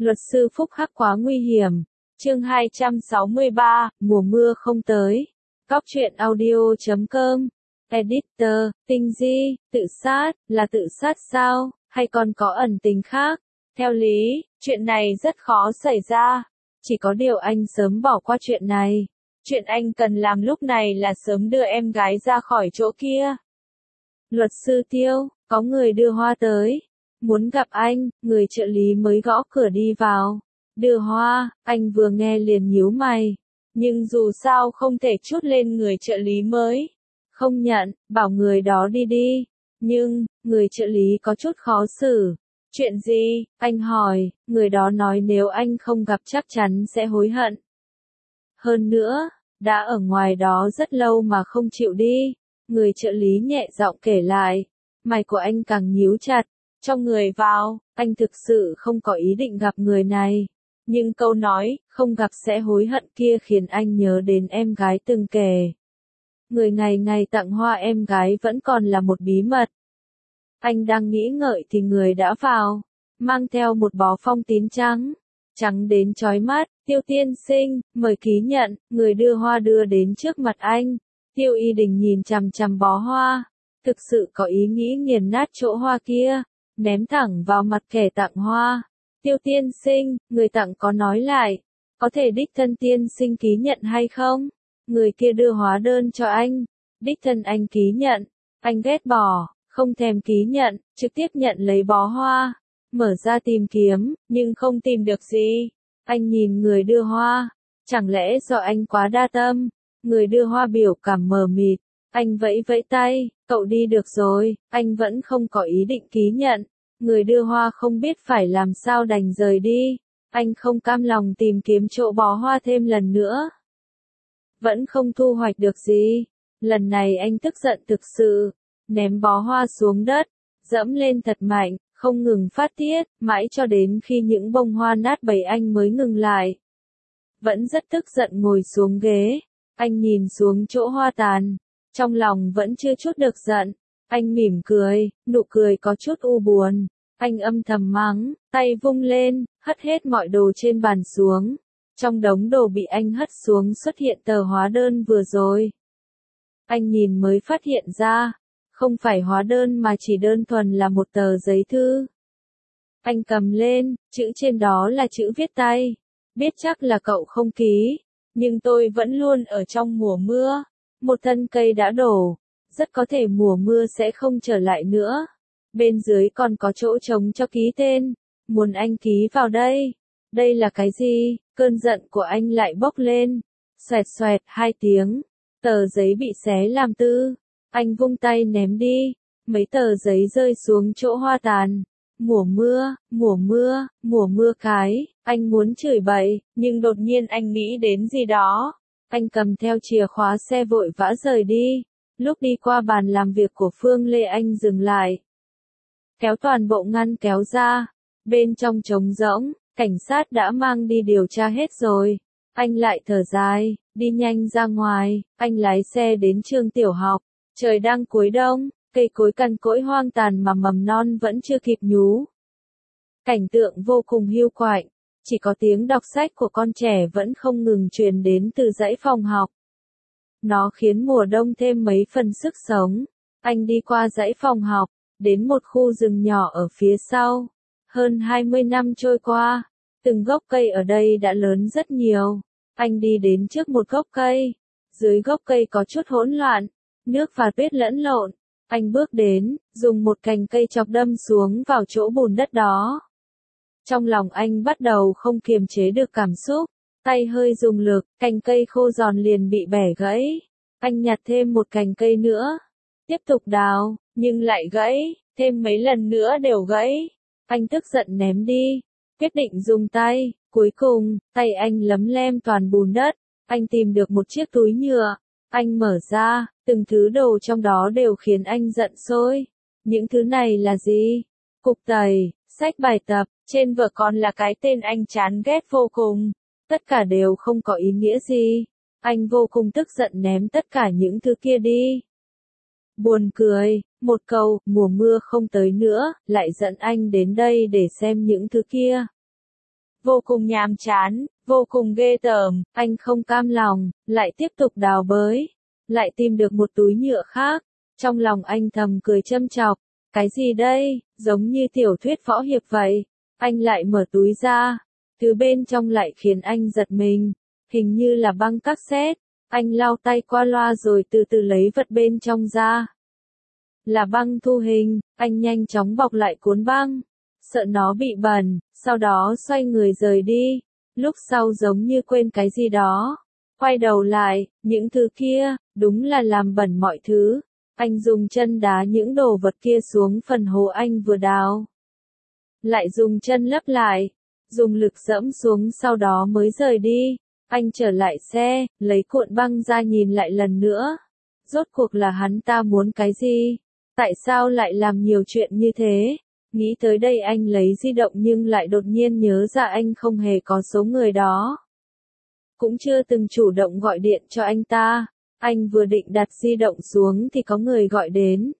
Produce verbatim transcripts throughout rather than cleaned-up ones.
Luật sư phúc hắc quá nguy hiểm. Chương hai trăm sáu mươi ba, mùa mưa không tới. Cóc truyện audio chấm com. Editor, Tinh Di, tự sát, là tự sát sao, hay còn có ẩn tình khác? Theo lý, chuyện này rất khó xảy ra. Chỉ có điều anh sớm bỏ qua chuyện này. Chuyện anh cần làm lúc này là sớm đưa em gái ra khỏi chỗ kia. Luật sư Tiêu, có người đưa hoa tới. Muốn gặp anh, người trợ lý mới gõ cửa đi vào. Đưa hoa, anh vừa nghe liền nhíu mày. Nhưng dù sao không thể trút lên người trợ lý mới. Không nhận, bảo người đó đi đi. Nhưng, người trợ lý có chút khó xử. Chuyện gì? Anh hỏi, người đó nói nếu anh không gặp chắc chắn sẽ hối hận. Hơn nữa, đã ở ngoài đó rất lâu mà không chịu đi. Người trợ lý nhẹ giọng kể lại. Mày của anh càng nhíu chặt. Cho người vào, anh thực sự không có ý định gặp người này. Nhưng câu nói, không gặp sẽ hối hận kia khiến anh nhớ đến em gái từng kể. Người ngày ngày tặng hoa em gái vẫn còn là một bí mật. Anh đang nghĩ ngợi thì người đã vào, mang theo một bó phong tín trắng, trắng đến chói mắt. Tiêu tiên sinh, mời ký nhận. Người đưa hoa đưa đến trước mặt anh. Tiêu Y Đình nhìn chằm chằm bó hoa, thực sự có ý nghĩ nghiền nát chỗ hoa kia, ném thẳng vào mặt kẻ tặng hoa. Tiêu tiên sinh, người tặng có nói lại, có thể đích thân tiên sinh ký nhận hay không? Người kia đưa hóa đơn cho anh, đích thân anh ký nhận. Anh ghét bỏ, không thèm ký nhận, trực tiếp nhận lấy bó hoa, mở ra tìm kiếm, nhưng không tìm được gì. Anh nhìn người đưa hoa, chẳng lẽ do anh quá đa tâm? Người đưa hoa biểu cảm mờ mịt, anh vẫy vẫy tay, cậu đi được rồi. Anh vẫn không có ý định ký nhận. Người đưa hoa không biết phải làm sao đành rời đi. Anh không cam lòng tìm kiếm chỗ bó hoa thêm lần nữa. Vẫn không thu hoạch được gì. Lần này anh tức giận thực sự, ném bó hoa xuống đất, dẫm lên thật mạnh, không ngừng phát tiết, mãi cho đến khi những bông hoa nát bầy anh mới ngừng lại. Vẫn rất tức giận ngồi xuống ghế, anh nhìn xuống chỗ hoa tàn, trong lòng vẫn chưa chút được giận. Anh mỉm cười, nụ cười có chút u buồn. Anh âm thầm mắng, tay vung lên, hất hết mọi đồ trên bàn xuống. Trong đống đồ bị anh hất xuống xuất hiện tờ hóa đơn vừa rồi. Anh nhìn mới phát hiện ra, không phải hóa đơn mà chỉ đơn thuần là một tờ giấy thư. Anh cầm lên, chữ trên đó là chữ viết tay. Biết chắc là cậu không ký, nhưng tôi vẫn luôn ở trong mùa mưa. Một thân cây đã đổ, rất có thể mùa mưa sẽ không trở lại nữa. Bên dưới còn có chỗ trống cho ký tên, muốn anh ký vào đây. Đây là cái gì? Cơn giận của anh lại bốc lên. Xoẹt xoẹt hai tiếng, tờ giấy bị xé làm tư. Anh vung tay ném đi, mấy tờ giấy rơi xuống chỗ hoa tàn. Mùa mưa, mùa mưa, mùa mưa cái. Anh muốn chửi bậy, nhưng đột nhiên anh nghĩ đến gì đó. Anh cầm theo chìa khóa xe vội vã rời đi. Lúc đi qua bàn làm việc của Phương Lê anh dừng lại. Kéo toàn bộ ngăn kéo ra. Bên trong trống rỗng, cảnh sát đã mang đi điều tra hết rồi. Anh lại thở dài, đi nhanh ra ngoài. Anh lái xe đến trường tiểu học. Trời đang cuối đông, cây cối cằn cỗi hoang tàn mà mầm non vẫn chưa kịp nhú. Cảnh tượng vô cùng hiu quạnh. Chỉ có tiếng đọc sách của con trẻ vẫn không ngừng truyền đến từ dãy phòng học. Nó khiến mùa đông thêm mấy phần sức sống. Anh đi qua dãy phòng học, đến một khu rừng nhỏ ở phía sau. Hơn hai mươi năm trôi qua, từng gốc cây ở đây đã lớn rất nhiều. Anh đi đến trước một gốc cây. Dưới gốc cây có chút hỗn loạn, nước và tuyết lẫn lộn. Anh bước đến, dùng một cành cây chọc đâm xuống vào chỗ bùn đất đó. Trong lòng anh bắt đầu không kiềm chế được cảm xúc, tay hơi dùng lực, cành cây khô giòn liền bị bẻ gãy. Anh nhặt thêm một cành cây nữa, tiếp tục đào, nhưng lại gãy, thêm mấy lần nữa đều gãy. Anh tức giận ném đi, quyết định dùng tay, cuối cùng, tay anh lấm lem toàn bùn đất. Anh tìm được một chiếc túi nhựa, anh mở ra, từng thứ đồ trong đó đều khiến anh giận sôi. Những thứ này là gì? Cục tẩy, sách bài tập, trên vở còn là cái tên anh chán ghét vô cùng. Tất cả đều không có ý nghĩa gì. Anh vô cùng tức giận ném tất cả những thứ kia đi. Buồn cười, một câu, mùa mưa không tới nữa, lại dẫn anh đến đây để xem những thứ kia. vô cùng nhàm chán, vô cùng ghê tởm, anh không cam lòng, lại tiếp tục đào bới, lại tìm được một túi nhựa khác, trong lòng anh thầm cười châm chọc, cái gì đây, giống như tiểu thuyết võ hiệp vậy, anh lại mở túi ra, thứ bên trong lại khiến anh giật mình, hình như là băng cassette, anh lau tay qua loa rồi từ từ lấy vật bên trong ra. Là băng thu hình, anh nhanh chóng bọc lại cuốn băng, sợ nó bị bẩn, sau đó xoay người rời đi, lúc sau giống như quên cái gì đó, quay đầu lại, những thứ kia, đúng là làm bẩn mọi thứ, anh dùng chân đá những đồ vật kia xuống phần hố anh vừa đào. Lại dùng chân lấp lại, dùng lực dẫm xuống sau đó mới rời đi, anh trở lại xe, lấy cuộn băng ra nhìn lại lần nữa, rốt cuộc là hắn ta muốn cái gì? Tại sao lại làm nhiều chuyện như thế? Nghĩ tới đây anh lấy di động nhưng lại đột nhiên nhớ ra anh không hề có số người đó. Cũng chưa từng chủ động gọi điện cho anh ta. Anh vừa định đặt di động xuống thì có người gọi đến.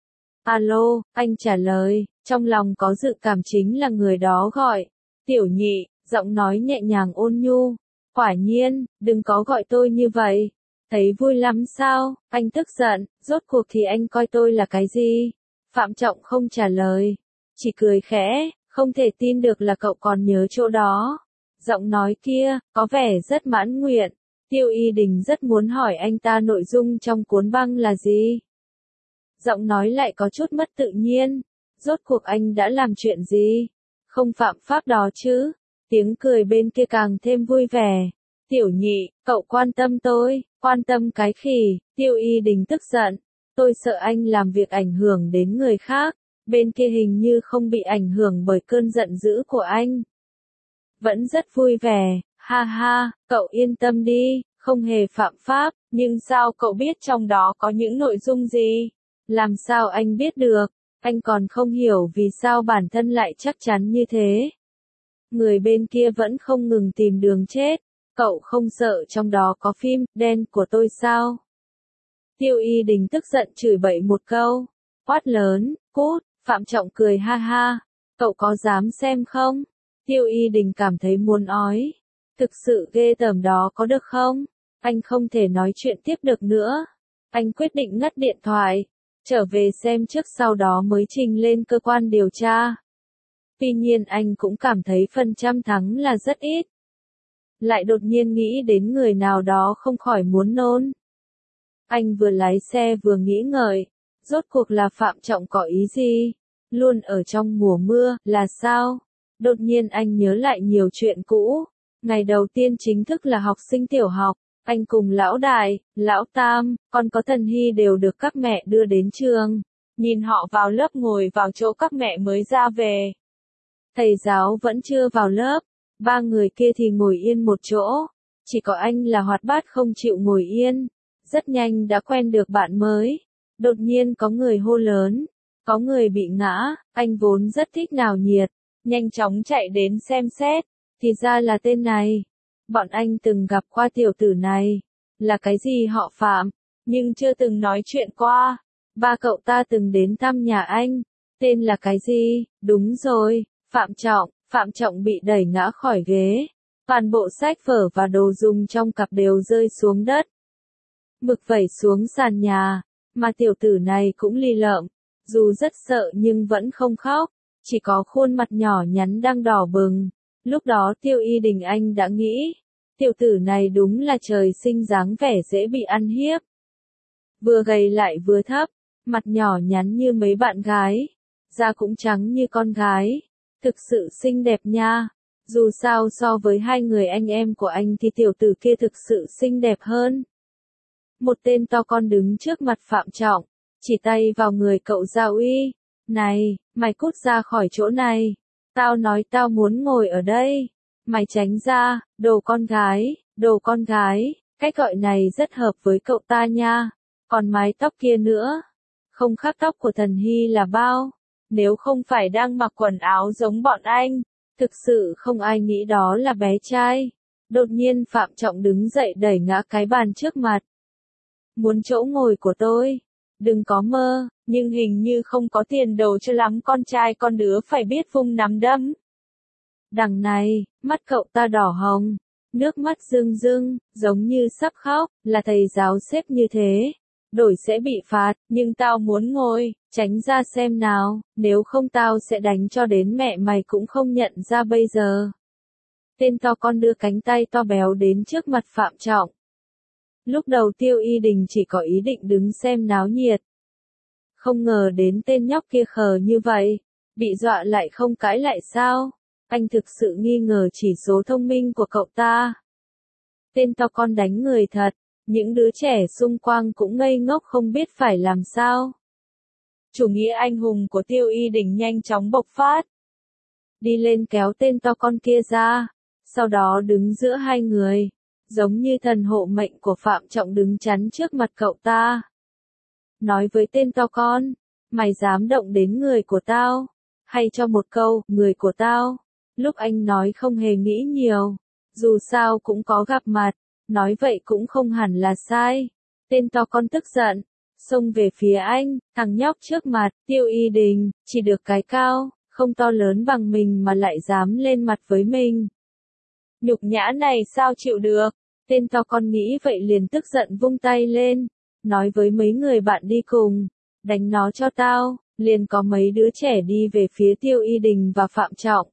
Alo, anh trả lời, trong lòng có dự cảm chính là người đó gọi. Tiểu Nhị, giọng nói nhẹ nhàng ôn nhu. Quả nhiên, đừng có gọi tôi như vậy. Thấy vui lắm sao, anh tức giận, rốt cuộc thì anh coi tôi là cái gì? Phạm Trọng không trả lời, chỉ cười khẽ, không thể tin được là cậu còn nhớ chỗ đó. Giọng nói kia, có vẻ rất mãn nguyện, Tiêu Y Đình rất muốn hỏi anh ta nội dung trong cuốn băng là gì. Giọng nói lại có chút mất tự nhiên, rốt cuộc anh đã làm chuyện gì? Không phạm pháp đó chứ? Tiếng cười bên kia càng thêm vui vẻ. Tiểu Nhị, cậu quan tâm tôi, quan tâm cái khỉ, Tiêu Y Đình tức giận, tôi sợ anh làm việc ảnh hưởng đến người khác, bên kia hình như không bị ảnh hưởng bởi cơn giận dữ của anh. Vẫn rất vui vẻ, ha ha, cậu yên tâm đi, không hề phạm pháp, nhưng sao cậu biết trong đó có những nội dung gì? Làm sao anh biết được, anh còn không hiểu vì sao bản thân lại chắc chắn như thế. Người bên kia vẫn không ngừng tìm đường chết. Cậu không sợ trong đó có phim đen của tôi sao? Tiêu Y Đình tức giận chửi bậy một câu, quát lớn, cút, Phạm Trọng cười ha ha, cậu có dám xem không? Tiêu Y Đình cảm thấy muốn ói, thực sự ghê tởm đó có được không? Anh không thể nói chuyện tiếp được nữa, anh quyết định ngắt điện thoại, trở về xem trước sau đó mới trình lên cơ quan điều tra. Tuy nhiên anh cũng cảm thấy phần trăm thắng là rất ít. Lại đột nhiên nghĩ đến người nào đó không khỏi muốn nôn. Anh vừa lái xe vừa nghĩ ngợi, rốt cuộc là Phạm Trọng có ý gì? Luôn ở trong mùa mưa, là sao? Đột nhiên anh nhớ lại nhiều chuyện cũ. Ngày đầu tiên chính thức là học sinh tiểu học, anh cùng lão đại, lão tam, còn có Thần Hy đều được các mẹ đưa đến trường. Nhìn họ vào lớp ngồi vào chỗ các mẹ mới ra về. Thầy giáo vẫn chưa vào lớp. Ba người kia thì ngồi yên một chỗ, chỉ có anh là hoạt bát không chịu ngồi yên, rất nhanh đã quen được bạn mới. Đột nhiên có người hô lớn, có người bị ngã, anh vốn rất thích náo nhiệt, nhanh chóng chạy đến xem xét, thì ra là tên này. Bọn anh từng gặp qua tiểu tử này, là cái gì họ Phạm, nhưng chưa từng nói chuyện qua. Ba cậu ta từng đến thăm nhà anh, tên là cái gì? Đúng rồi, Phạm Trọng. Phạm Trọng bị đẩy ngã khỏi ghế, toàn bộ sách vở và đồ dùng trong cặp đều rơi xuống đất. Mực vẩy xuống sàn nhà, mà tiểu tử này cũng lì lợm, dù rất sợ nhưng vẫn không khóc, chỉ có khuôn mặt nhỏ nhắn đang đỏ bừng. Lúc đó Tiêu Y Đình anh đã nghĩ, tiểu tử này đúng là trời sinh dáng vẻ dễ bị ăn hiếp. Vừa gầy lại vừa thấp, mặt nhỏ nhắn như mấy bạn gái, da cũng trắng như con gái. Thực sự xinh đẹp nha. Dù sao so với hai người anh em của anh thì tiểu tử kia thực sự xinh đẹp hơn. Một tên to con đứng trước mặt Phạm Trọng, chỉ tay vào người cậu Gia Uy. Này, mày cút ra khỏi chỗ này. Tao nói tao muốn ngồi ở đây. Mày tránh ra, đồ con gái, đồ con gái. Cách gọi này rất hợp với cậu ta nha. Còn mái tóc kia nữa. Không khác tóc của Thần Hy là bao. Nếu không phải đang mặc quần áo giống bọn anh, thực sự không ai nghĩ đó là bé trai. Đột nhiên Phạm Trọng đứng dậy đẩy ngã cái bàn trước mặt. Muốn chỗ ngồi của tôi? Đừng có mơ, nhưng hình như không có tiền đồ cho lắm con trai con đứa phải biết vung nắm đấm. Đằng này, mắt cậu ta đỏ hồng, nước mắt rưng rưng, giống như sắp khóc, là thầy giáo xếp như thế. Đổi sẽ bị phạt, nhưng tao muốn ngồi, tránh ra xem nào, nếu không tao sẽ đánh cho đến mẹ mày cũng không nhận ra bây giờ. Tên to con đưa cánh tay to béo đến trước mặt Phạm Trọng. Lúc đầu Tiêu Y Đình chỉ có ý định đứng xem náo nhiệt. Không ngờ đến tên nhóc kia khờ như vậy, bị dọa lại không cãi lại sao? Anh thực sự nghi ngờ chỉ số thông minh của cậu ta. Tên to con đánh người thật, những đứa trẻ xung quanh cũng ngây ngốc không biết phải làm sao. Chủ nghĩa anh hùng của Tiêu Y Đình nhanh chóng bộc phát. Đi lên kéo tên to con kia ra, sau đó đứng giữa hai người, giống như thần hộ mệnh của Phạm Trọng đứng chắn trước mặt cậu ta. Nói với tên to con, mày dám động đến người của tao, hay cho một câu, người của tao. Lúc anh nói không hề nghĩ nhiều, dù sao cũng có gặp mặt, nói vậy cũng không hẳn là sai. Tên to con tức giận, xông về phía anh, thằng nhóc trước mặt, Tiêu Y Đình, chỉ được cái cao, không to lớn bằng mình mà lại dám lên mặt với mình. Nhục nhã này sao chịu được, tên to con nghĩ vậy liền tức giận vung tay lên, nói với mấy người bạn đi cùng, đánh nó cho tao, liền có mấy đứa trẻ đi về phía Tiêu Y Đình và Phạm Trọng.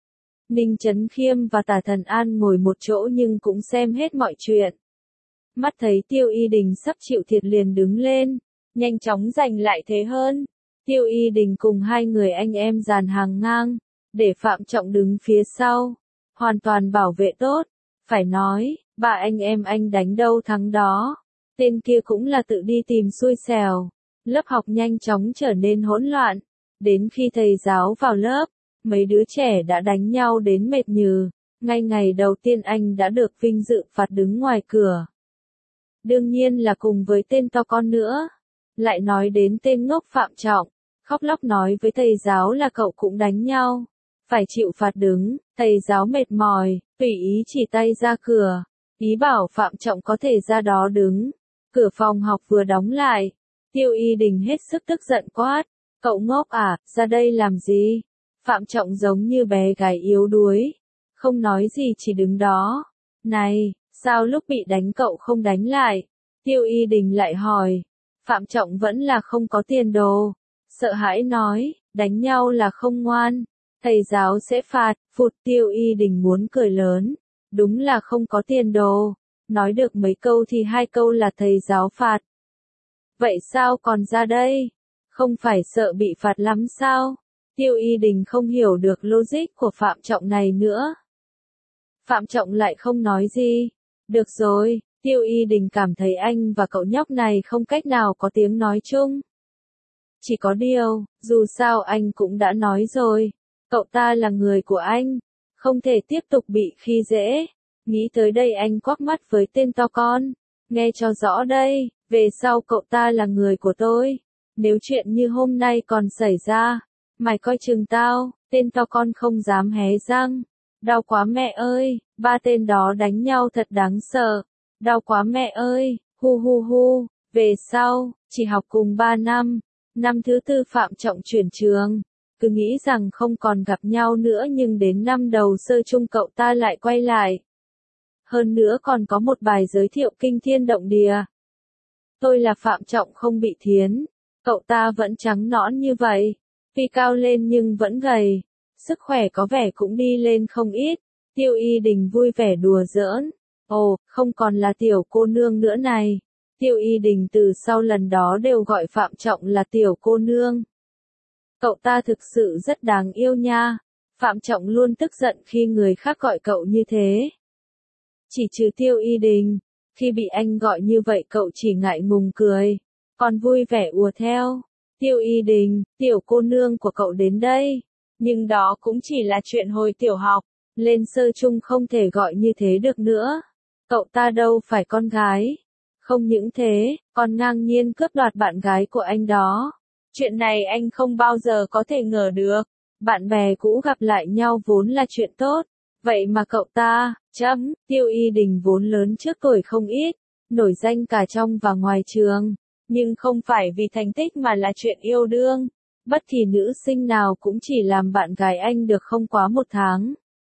Ninh Chấn Khiêm và Tả Thần An ngồi một chỗ nhưng cũng xem hết mọi chuyện. Mắt thấy Tiêu Y Đình sắp chịu thiệt liền đứng lên, nhanh chóng giành lại thế hơn. Tiêu Y Đình cùng hai người anh em dàn hàng ngang, để Phạm Trọng đứng phía sau, hoàn toàn bảo vệ tốt. Phải nói, ba anh em anh đánh đâu thắng đó. Tên kia cũng là tự đi tìm xui xẻo. Lớp học nhanh chóng trở nên hỗn loạn. Đến khi thầy giáo vào lớp, mấy đứa trẻ đã đánh nhau đến mệt nhừ. Ngay ngày đầu tiên anh đã được vinh dự phạt đứng ngoài cửa. Đương nhiên là cùng với tên to con nữa. Lại nói đến tên ngốc Phạm Trọng, khóc lóc nói với thầy giáo là cậu cũng đánh nhau. Phải chịu phạt đứng, thầy giáo mệt mỏi, tùy ý chỉ tay ra cửa. Ý bảo Phạm Trọng có thể ra đó đứng. Cửa phòng học vừa đóng lại. Tiêu Y Đình hết sức tức giận quát. Cậu ngốc à, ra đây làm gì? Phạm Trọng giống như bé gái yếu đuối. Không nói gì chỉ đứng đó. Này, sao lúc bị đánh cậu không đánh lại? Tiêu Y Đình lại hỏi. Phạm Trọng vẫn là không có tiền đồ. Sợ hãi nói, đánh nhau là không ngoan. Thầy giáo sẽ phạt, phụt. Tiêu Y Đình muốn cười lớn. Đúng là không có tiền đồ. Nói được mấy câu thì hai câu là thầy giáo phạt. Vậy sao còn ra đây? Không phải sợ bị phạt lắm sao? Tiêu Y Đình không hiểu được logic của Phạm Trọng này nữa. Phạm Trọng lại không nói gì. Được rồi, Tiêu Y Đình cảm thấy anh và cậu nhóc này không cách nào có tiếng nói chung. Chỉ có điều, dù sao anh cũng đã nói rồi, cậu ta là người của anh, không thể tiếp tục bị khi dễ. Nghĩ tới đây anh quắc mắt với tên to con, nghe cho rõ đây, về sau cậu ta là người của tôi. Nếu chuyện như hôm nay còn xảy ra, mày coi chừng tao. Tên to con không dám hé răng. Đau quá mẹ ơi, ba tên đó đánh nhau thật đáng sợ. Đau quá mẹ ơi, hu hu hu. Về sau, chỉ học cùng ba năm. Năm thứ tư Phạm Trọng chuyển trường. Cứ nghĩ rằng không còn gặp nhau nữa nhưng đến năm đầu sơ chung cậu ta lại quay lại. Hơn nữa còn có một bài giới thiệu kinh thiên động địa. Tôi là Phạm Trọng không bị thiến. Cậu ta vẫn trắng nõn như vậy. Tuy cao lên nhưng vẫn gầy. Sức khỏe có vẻ cũng đi lên không ít. Tiêu Y Đình vui vẻ đùa giỡn. Ồ, không còn là tiểu cô nương nữa này. Tiêu Y Đình từ sau lần đó đều gọi Phạm Trọng là tiểu cô nương. Cậu ta thực sự rất đáng yêu nha. Phạm Trọng luôn tức giận khi người khác gọi cậu như thế. Chỉ trừ Tiêu Y Đình, khi bị anh gọi như vậy cậu chỉ ngại ngùng cười, còn vui vẻ ùa theo. Tiêu Y Đình, tiểu cô nương của cậu đến đây. Nhưng đó cũng chỉ là chuyện hồi tiểu học, lên sơ chung không thể gọi như thế được nữa. Cậu ta đâu phải con gái. Không những thế, còn ngang nhiên cướp đoạt bạn gái của anh đó. Chuyện này anh không bao giờ có thể ngờ được. Bạn bè cũ gặp lại nhau vốn là chuyện tốt. Vậy mà cậu ta, chấm, Tiêu Y Đình vốn lớn trước tuổi không ít, nổi danh cả trong và ngoài trường. Nhưng không phải vì thành tích mà là chuyện yêu đương. Bất kỳ nữ sinh nào cũng chỉ làm bạn gái anh được không quá một tháng.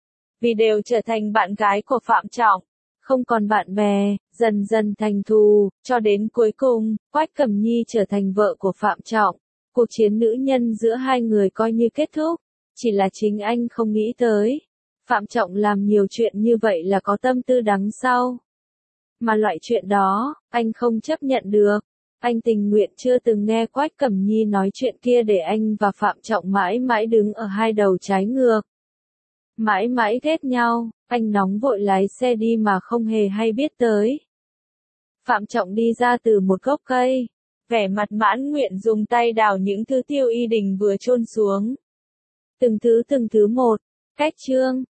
vì đều trở thành bạn gái của Phạm Trọng. Không còn bạn bè, dần dần thành thù, cho đến cuối cùng, Quách Cẩm Nhi trở thành vợ của Phạm Trọng. Cuộc chiến nữ nhân giữa hai người coi như kết thúc, chỉ là chính anh không nghĩ tới. Phạm Trọng làm nhiều chuyện như vậy là có tâm tư đằng sau. Mà loại chuyện đó, anh không chấp nhận được. Anh tình nguyện chưa từng nghe Quách Cẩm Nhi nói chuyện kia để anh và Phạm Trọng mãi mãi đứng ở hai đầu trái ngược. Mãi mãi ghét nhau, anh nóng vội lái xe đi mà không hề hay biết tới. Phạm Trọng đi ra từ một gốc cây, vẻ mặt mãn nguyện dùng tay đào những thứ Tiêu Y Đình vừa chôn xuống. Từng thứ từng thứ một, cách chương.